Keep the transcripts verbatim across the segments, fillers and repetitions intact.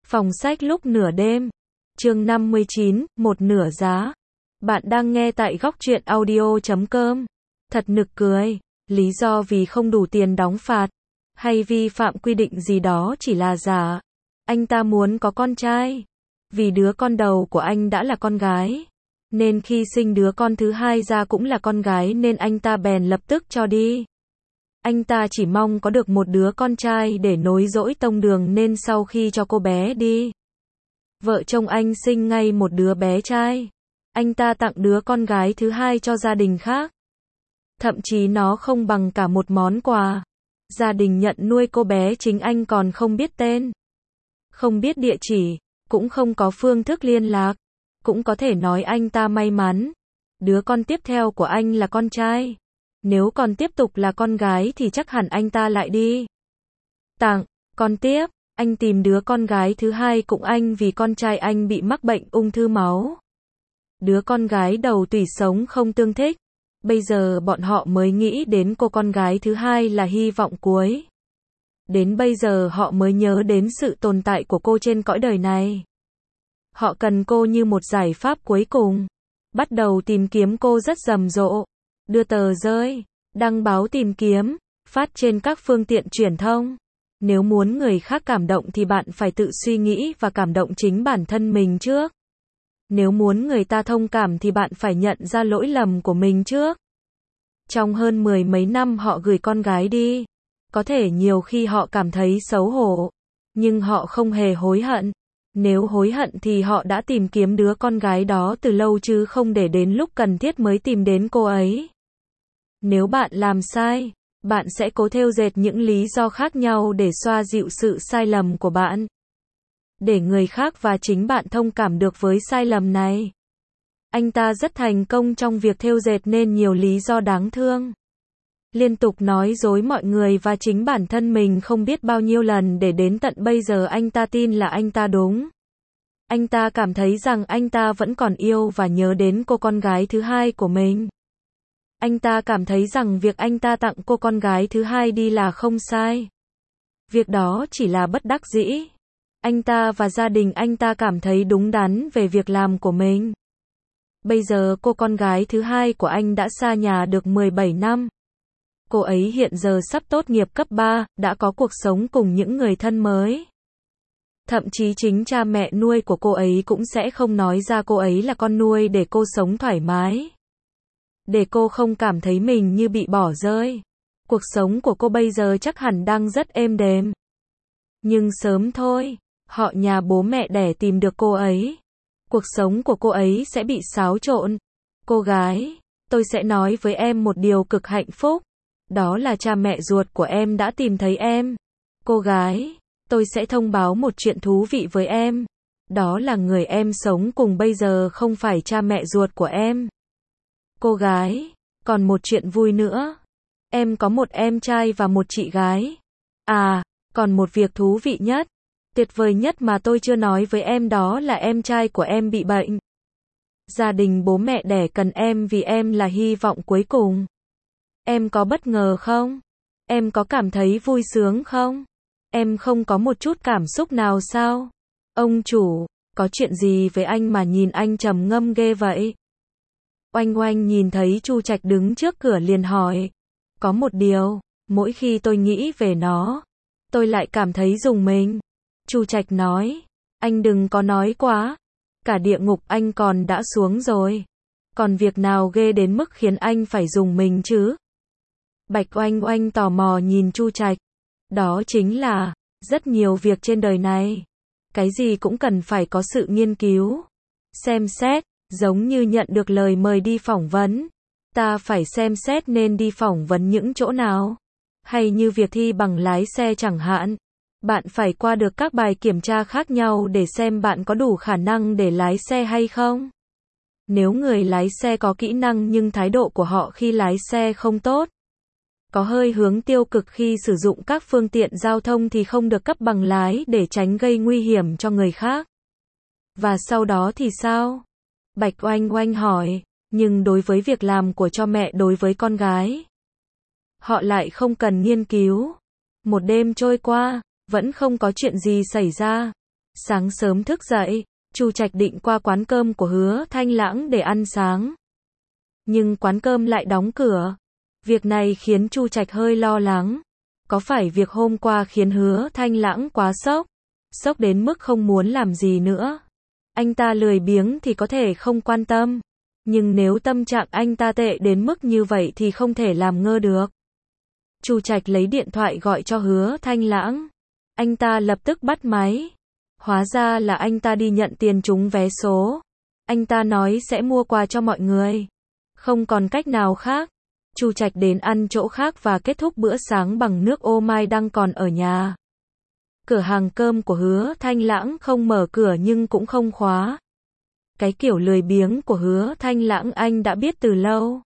Phòng sách lúc nửa đêm. Chương năm mươi chín, một nửa giá. Bạn đang nghe tại góc truyện audio chấm com. Thật nực cười. Lý do vì không đủ tiền đóng phạt, hay vi phạm quy định gì đó chỉ là giả. Anh ta muốn có con trai. Vì đứa con đầu của anh đã là con gái, nên khi sinh đứa con thứ hai ra cũng là con gái nên anh ta bèn lập tức cho đi. Anh ta chỉ mong có được một đứa con trai để nối dõi tông đường nên sau khi cho cô bé đi, vợ chồng anh sinh ngay một đứa bé trai. Anh ta tặng đứa con gái thứ hai cho gia đình khác. Thậm chí nó không bằng cả một món quà. Gia đình nhận nuôi cô bé chính anh còn không biết tên, không biết địa chỉ, cũng không có phương thức liên lạc. Cũng có thể nói anh ta may mắn. Đứa con tiếp theo của anh là con trai. Nếu còn tiếp tục là con gái thì chắc hẳn anh ta lại đi tặng con tiếp. Anh tìm đứa con gái thứ hai cũng anh vì con trai anh bị mắc bệnh ung thư máu. Đứa con gái đầu tủy sống không tương thích. Bây giờ bọn họ mới nghĩ đến cô con gái thứ hai là hy vọng cuối. Đến bây giờ họ mới nhớ đến sự tồn tại của cô trên cõi đời này. Họ cần cô như một giải pháp cuối cùng. Bắt đầu tìm kiếm cô rất rầm rộ. Đưa tờ rơi, đăng báo tìm kiếm, phát trên các phương tiện truyền thông. Nếu muốn người khác cảm động thì bạn phải tự suy nghĩ và cảm động chính bản thân mình trước. Nếu muốn người ta thông cảm thì bạn phải nhận ra lỗi lầm của mình trước. Trong hơn mười mấy năm họ gửi con gái đi. Có thể nhiều khi họ cảm thấy xấu hổ, nhưng họ không hề hối hận. Nếu hối hận thì họ đã tìm kiếm đứa con gái đó từ lâu chứ không để đến lúc cần thiết mới tìm đến cô ấy. Nếu bạn làm sai, bạn sẽ cố thêu dệt những lý do khác nhau để xoa dịu sự sai lầm của bạn, để người khác và chính bạn thông cảm được với sai lầm này. Anh ta rất thành công trong việc thêu dệt nên nhiều lý do đáng thương. Liên tục nói dối mọi người và chính bản thân mình không biết bao nhiêu lần để đến tận bây giờ anh ta tin là anh ta đúng. Anh ta cảm thấy rằng anh ta vẫn còn yêu và nhớ đến cô con gái thứ hai của mình. Anh ta cảm thấy rằng việc anh ta tặng cô con gái thứ hai đi là không sai. Việc đó chỉ là bất đắc dĩ. Anh ta và gia đình anh ta cảm thấy đúng đắn về việc làm của mình. Bây giờ cô con gái thứ hai của anh đã xa nhà được mười bảy năm. Cô ấy hiện giờ sắp tốt nghiệp cấp ba, đã có cuộc sống cùng những người thân mới. Thậm chí chính cha mẹ nuôi của cô ấy cũng sẽ không nói ra cô ấy là con nuôi để cô sống thoải mái. Để cô không cảm thấy mình như bị bỏ rơi. Cuộc sống của cô bây giờ chắc hẳn đang rất êm đềm. Nhưng sớm thôi, họ nhà bố mẹ đẻ tìm được cô ấy. Cuộc sống của cô ấy sẽ bị xáo trộn. Cô gái, tôi sẽ nói với em một điều cực hạnh phúc. Đó là cha mẹ ruột của em đã tìm thấy em. Cô gái, tôi sẽ thông báo một chuyện thú vị với em. Đó là người em sống cùng bây giờ không phải cha mẹ ruột của em. Cô gái, còn một chuyện vui nữa. Em có một em trai và một chị gái. À, còn một việc thú vị nhất, tuyệt vời nhất mà tôi chưa nói với em đó là em trai của em bị bệnh. Gia đình bố mẹ đẻ cần em vì em là hy vọng cuối cùng. Em có bất ngờ không? Em có cảm thấy vui sướng không? Em không có một chút cảm xúc nào sao? Ông chủ, có chuyện gì với anh mà nhìn anh trầm ngâm ghê vậy? Oanh Oanh nhìn thấy Chu Trạch đứng trước cửa liền hỏi. Có một điều, mỗi khi tôi nghĩ về nó, tôi lại cảm thấy rùng mình. Chu Trạch nói, anh đừng có nói quá. Cả địa ngục anh còn đã xuống rồi. Còn việc nào ghê đến mức khiến anh phải rùng mình chứ? Bạch Oanh Oanh tò mò nhìn Chu Trạch. Đó chính là, rất nhiều việc trên đời này. Cái gì cũng cần phải có sự nghiên cứu. Xem xét, giống như nhận được lời mời đi phỏng vấn. Ta phải xem xét nên đi phỏng vấn những chỗ nào. Hay như việc thi bằng lái xe chẳng hạn. Bạn phải qua được các bài kiểm tra khác nhau để xem bạn có đủ khả năng để lái xe hay không. Nếu người lái xe có kỹ năng nhưng thái độ của họ khi lái xe không tốt, có hơi hướng tiêu cực khi sử dụng các phương tiện giao thông thì không được cấp bằng lái để tránh gây nguy hiểm cho người khác. Và sau đó thì sao? Bạch Oanh Oanh hỏi, nhưng đối với việc làm của cho mẹ đối với con gái, họ lại không cần nghiên cứu. Một đêm trôi qua, vẫn không có chuyện gì xảy ra. Sáng sớm thức dậy, Chu Trạch định qua quán cơm của Hứa Thanh Lãng để ăn sáng. Nhưng quán cơm lại đóng cửa. Việc này khiến Chu Trạch hơi lo lắng. Có phải việc hôm qua khiến Hứa Thanh Lãng quá sốc? Sốc đến mức không muốn làm gì nữa. Anh ta lười biếng thì có thể không quan tâm. Nhưng nếu tâm trạng anh ta tệ đến mức như vậy thì không thể làm ngơ được. Chu Trạch lấy điện thoại gọi cho Hứa Thanh Lãng. Anh ta lập tức bắt máy. Hóa ra là anh ta đi nhận tiền trúng vé số. Anh ta nói sẽ mua quà cho mọi người. Không còn cách nào khác. Chu Trạch đến ăn chỗ khác và kết thúc bữa sáng bằng nước ô mai đang còn ở nhà. Cửa hàng cơm của Hứa Thanh Lãng không mở cửa nhưng cũng không khóa. Cái kiểu lười biếng của Hứa Thanh Lãng anh đã biết từ lâu.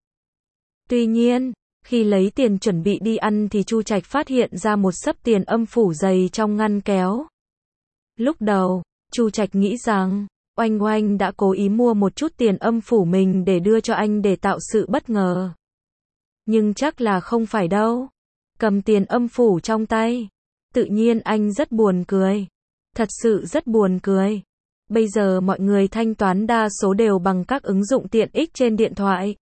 Tuy nhiên, khi lấy tiền chuẩn bị đi ăn thì Chu Trạch phát hiện ra một xấp tiền âm phủ dày trong ngăn kéo. Lúc đầu, Chu Trạch nghĩ rằng, Oanh Oanh đã cố ý mua một chút tiền âm phủ mình để đưa cho anh để tạo sự bất ngờ. Nhưng chắc là không phải đâu. Cầm tiền âm phủ trong tay. Tự nhiên anh rất buồn cười. Thật sự rất buồn cười. Bây giờ mọi người thanh toán đa số đều bằng các ứng dụng tiện ích trên điện thoại.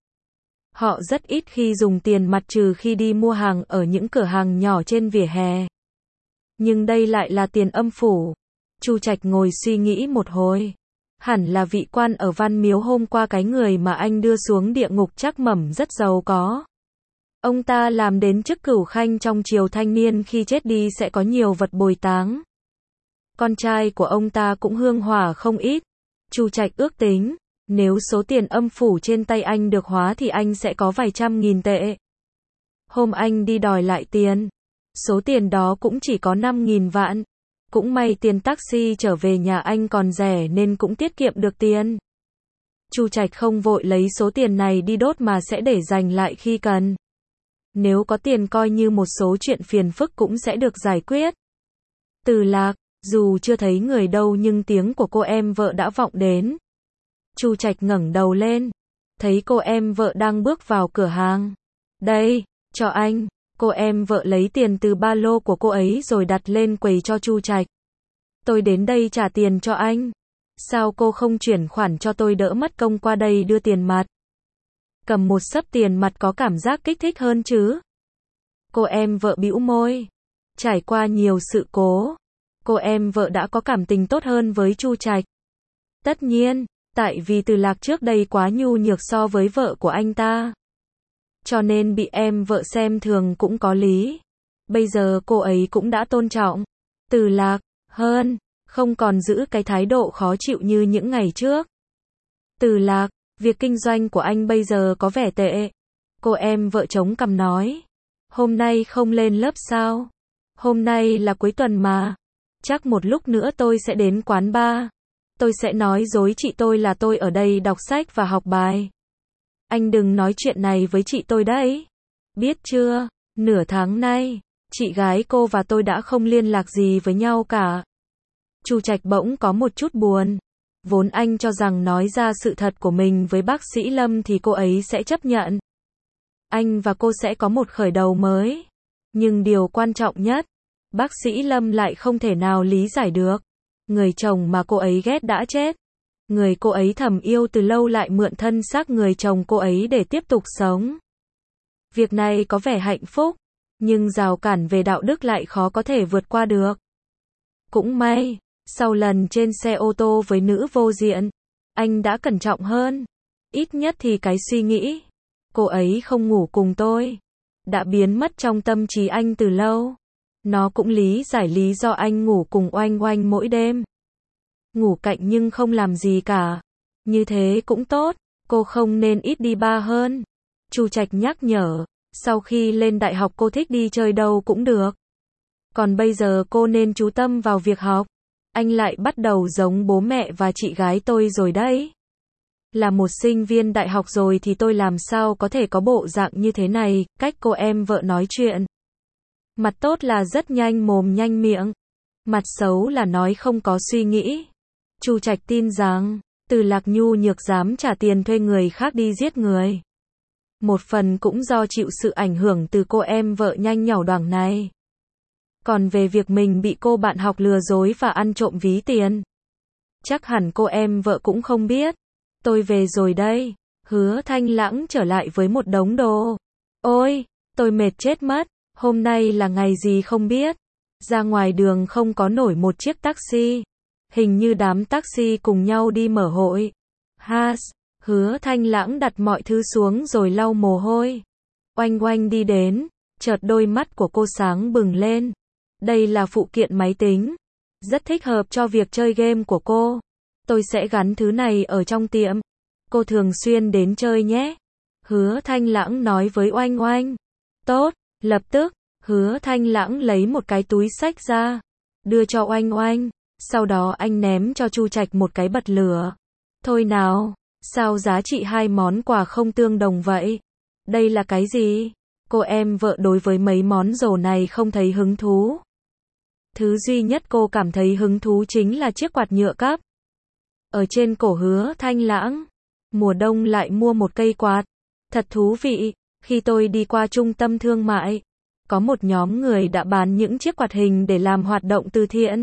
Họ rất ít khi dùng tiền mặt trừ khi đi mua hàng ở những cửa hàng nhỏ trên vỉa hè. Nhưng đây lại là tiền âm phủ. Chu Trạch ngồi suy nghĩ một hồi. Hẳn là vị quan ở Văn Miếu hôm qua cái người mà anh đưa xuống địa ngục Trác Mẩm rất giàu có. Ông ta làm đến chức cửu khanh trong triều thanh niên, khi chết đi sẽ có nhiều vật bồi táng. Con trai của ông ta cũng hương hỏa không ít. Chu Trạch ước tính, nếu số tiền âm phủ trên tay anh được hóa thì anh sẽ có vài trăm nghìn tệ. Hôm anh đi đòi lại tiền, số tiền đó cũng chỉ có năm nghìn vạn. Cũng may tiền taxi trở về nhà anh còn rẻ nên cũng tiết kiệm được tiền. Chu Trạch không vội lấy số tiền này đi đốt mà sẽ để dành lại khi cần. Nếu có tiền coi như một số chuyện phiền phức cũng sẽ được giải quyết. Từ Lạc, dù chưa thấy người đâu nhưng tiếng của cô em vợ đã vọng đến. Chu Trạch ngẩng đầu lên, thấy cô em vợ đang bước vào cửa hàng. Đây, cho anh. Cô em vợ lấy tiền từ ba lô của cô ấy rồi đặt lên quầy cho Chu Trạch. Tôi đến đây trả tiền cho anh. Sao cô không chuyển khoản cho tôi đỡ mất công qua đây đưa tiền mặt? Cầm một xấp tiền mặt có cảm giác kích thích hơn chứ? Cô em vợ bĩu môi. Trải qua nhiều sự cố, cô em vợ đã có cảm tình tốt hơn với Chu Trạch. Tất nhiên, tại vì Từ Lạc trước đây quá nhu nhược so với vợ của anh ta. Cho nên bị em vợ xem thường cũng có lý. Bây giờ cô ấy cũng đã tôn trọng Từ Lạc hơn, không còn giữ cái thái độ khó chịu như những ngày trước. Từ Lạc, việc kinh doanh của anh bây giờ có vẻ tệ. Cô em vợ chống cằm nói. Hôm nay không lên lớp sao? Hôm nay là cuối tuần mà. Chắc một lúc nữa tôi sẽ đến quán bar. Tôi sẽ nói dối chị tôi là tôi ở đây đọc sách và học bài. Anh đừng nói chuyện này với chị tôi đấy. Biết chưa, nửa tháng nay, chị gái cô và tôi đã không liên lạc gì với nhau cả. Chu Trạch bỗng có một chút buồn. Vốn anh cho rằng nói ra sự thật của mình với bác sĩ Lâm thì cô ấy sẽ chấp nhận. Anh và cô sẽ có một khởi đầu mới. Nhưng điều quan trọng nhất, bác sĩ Lâm lại không thể nào lý giải được. Người chồng mà cô ấy ghét đã chết. Người cô ấy thầm yêu từ lâu lại mượn thân xác người chồng cô ấy để tiếp tục sống. Việc này có vẻ hạnh phúc, nhưng rào cản về đạo đức lại khó có thể vượt qua được. Cũng may, sau lần trên xe ô tô với nữ vô diện, anh đã cẩn trọng hơn. Ít nhất thì cái suy nghĩ, cô ấy không ngủ cùng tôi, đã biến mất trong tâm trí anh từ lâu. Nó cũng lý giải lý do anh ngủ cùng Oanh Oanh mỗi đêm. Ngủ cạnh nhưng không làm gì cả. Như thế cũng tốt, cô không nên ít đi bar hơn. Chu Trạch nhắc nhở, sau khi lên đại học cô thích đi chơi đâu cũng được. Còn bây giờ cô nên chú tâm vào việc học. Anh lại bắt đầu giống bố mẹ và chị gái tôi rồi đấy. Là một sinh viên đại học rồi thì tôi làm sao có thể có bộ dạng như thế này, cách cô em vợ nói chuyện. Mặt tốt là rất nhanh mồm nhanh miệng. Mặt xấu là nói không có suy nghĩ. Chu Trạch tin rằng, Từ Lạc nhu nhược dám trả tiền thuê người khác đi giết người. Một phần cũng do chịu sự ảnh hưởng từ cô em vợ nhanh nhảu đoảng này. Còn về việc mình bị cô bạn học lừa dối và ăn trộm ví tiền, Chắc hẳn cô em vợ cũng không biết. Tôi về rồi đây. Hứa Thanh Lãng trở lại với một đống đồ. Ôi, tôi mệt chết mất. Hôm nay là ngày gì không biết. Ra ngoài đường không có nổi một chiếc taxi. Hình như đám taxi cùng nhau đi mở hội. Has, Hứa Thanh Lãng đặt mọi thứ xuống rồi lau mồ hôi. Oanh Oanh đi đến, chợt đôi mắt của cô sáng bừng lên. Đây là phụ kiện máy tính. Rất thích hợp cho việc chơi game của cô. Tôi sẽ gắn thứ này ở trong tiệm. Cô thường xuyên đến chơi nhé. Hứa Thanh Lãng nói với Oanh Oanh. Tốt, lập tức, Hứa Thanh Lãng lấy một cái túi xách ra, đưa cho Oanh Oanh. Sau đó anh ném cho Chu Trạch một cái bật lửa. Thôi nào, sao giá trị hai món quà không tương đồng vậy? Đây là cái gì? Cô em vợ đối với mấy món đồ này không thấy hứng thú. Thứ duy nhất cô cảm thấy hứng thú chính là chiếc quạt nhựa cấp. Ở trên cổ Hứa Thanh Lãng. Mùa đông lại mua một cây quạt. Thật thú vị, khi tôi đi qua trung tâm thương mại, có một nhóm người đã bán những chiếc quạt hình để làm hoạt động từ thiện.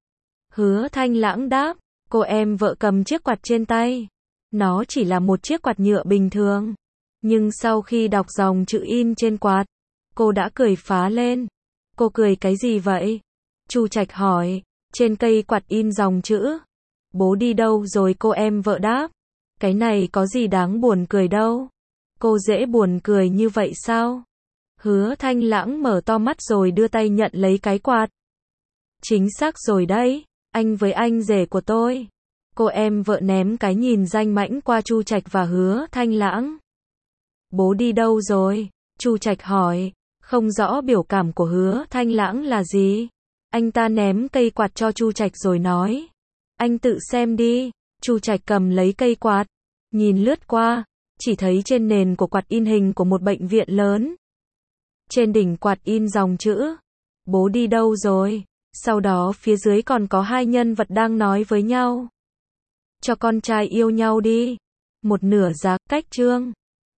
Hứa Thanh Lãng đáp, cô em vợ cầm chiếc quạt trên tay. Nó chỉ là một chiếc quạt nhựa bình thường. Nhưng sau khi đọc dòng chữ in trên quạt, cô đã cười phá lên. Cô cười cái gì vậy? Chu Trạch hỏi, trên cây quạt in dòng chữ. Bố đi đâu rồi? Cô em vợ đáp. Cái này có gì đáng buồn cười đâu. Cô dễ buồn cười như vậy sao? Hứa Thanh Lãng mở to mắt rồi đưa tay nhận lấy cái quạt. Chính xác rồi đấy, anh với anh rể của tôi. Cô em vợ ném cái nhìn danh mãnh qua Chu Trạch và Hứa Thanh Lãng. Bố đi đâu rồi? Chu Trạch hỏi, không rõ biểu cảm của Hứa Thanh Lãng là gì. Anh ta ném cây quạt cho Chu Trạch rồi nói, anh tự xem đi. Chu Trạch cầm lấy cây quạt, nhìn lướt qua, chỉ thấy trên nền của quạt in hình của một bệnh viện lớn. Trên đỉnh quạt in dòng chữ, bố đi đâu rồi? Sau đó phía dưới còn có hai nhân vật đang nói với nhau. Cho con trai yêu nhau đi. Một nửa giá, cách chương.